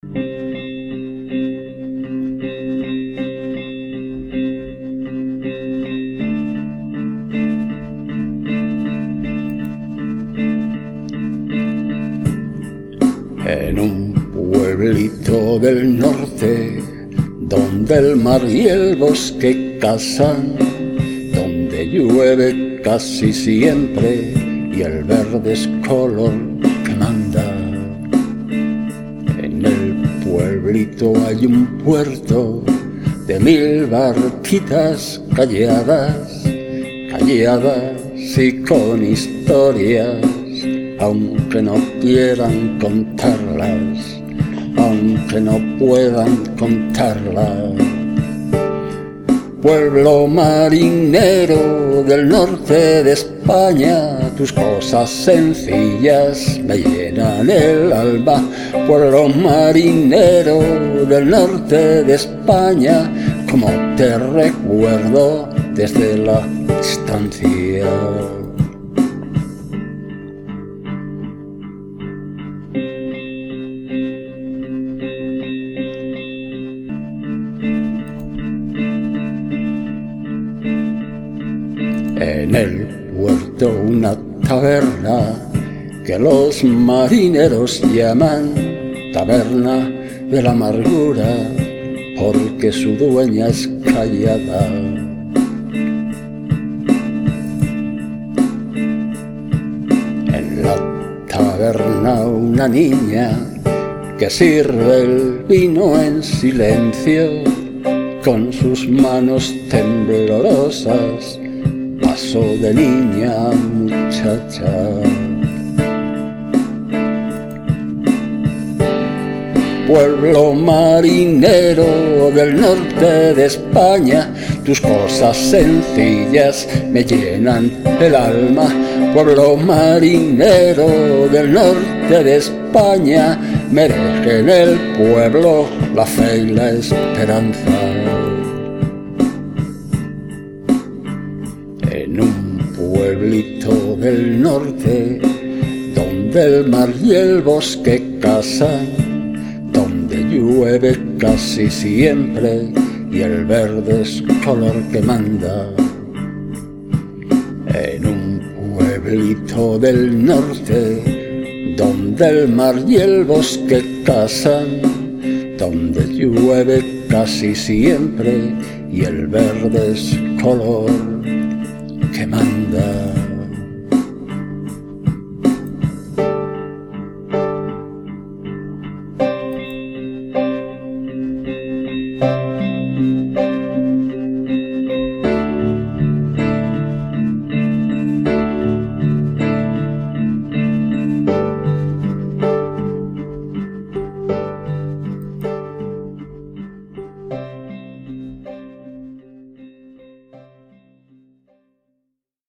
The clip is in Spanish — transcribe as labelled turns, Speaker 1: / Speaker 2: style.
Speaker 1: En un pueblito del norte, donde el mar y el bosque casan, donde llueve casi siempre y el verde es color que manda. En el pueblito hay un puerto de 1000 barquitas calladas, calladas y con historias, aunque no quieran contarlas, aunque no puedan contarlas. Pueblo marinero del norte de España, tus cosas sencillas me llenan el alma. Pueblo marinero del norte de España, como te recuerdo desde la distancia. En el puerto una taberna que los marineros llaman taberna de la amargura, porque su dueña es callada. En la taberna una niña que sirve el vino en silencio, con sus manos temblorosas, paso de niña a muchacha. Pueblo marinero del norte de España, tus cosas sencillas me llenan el alma. Pueblo marinero del norte de España, merece en el pueblo la fe y la esperanza. En un pueblito del norte, donde el mar y el bosque casan, donde llueve casi siempre y el verde es color que manda. En un pueblito del norte, donde el mar y el bosque casan, donde llueve casi siempre y el verde es color que manda.